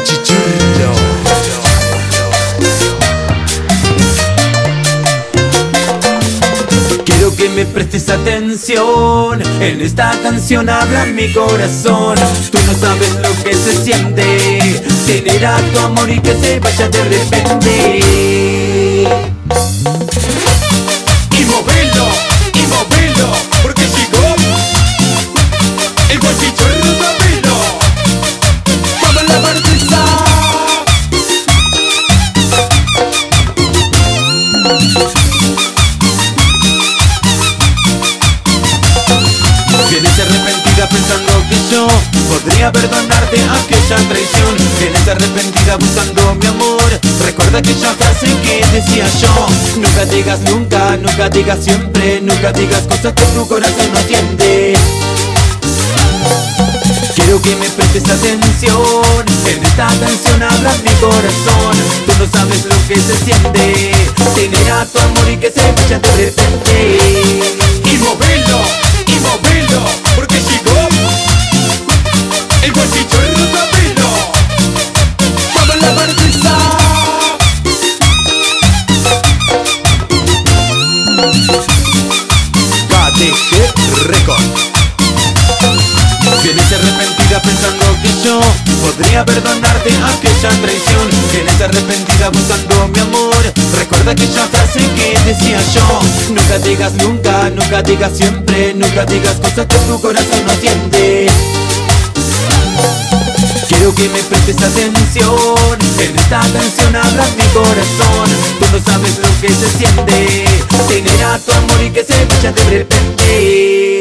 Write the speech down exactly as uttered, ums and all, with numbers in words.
Guachichurro. Quiero que me prestes atención. En esta canción habla mi corazón. Tú no sabes lo que se siente tener a tu amor y que se vaya de repente. Y movelo, y movelo, porque llegó el guachichurro sabelo. Vamos a la partida. Vienes arrepentida pensando que yo podría perdonarte aquella traición. Vienes arrepentida buscando mi amor. Recuerda aquella frase que decía yo: nunca digas nunca, nunca digas siempre, nunca digas cosas que tu corazón no siente. Quiero que me prestes atención. En esta canción habla mi corazón. Tú no sabes lo que se siente tener a tu amor y que se vaya de repente. Y movelo, y movelo, porque llegó el guachichurro sabelo. Vamos a la partida. K D G Record. Vienes arrepentida pensando que yo podría perdonarte aquella traición. Vienes arrepentida buscando mi amor. Recuerda aquella frase que decía yo: nunca digas nunca, nunca digas siempre, nunca digas cosas que tu corazón no siente. Quiero que me prestes atención. En esta canción habla mi corazón. Tú no sabes lo que se siente tener a tu amor y que se vaya de repente.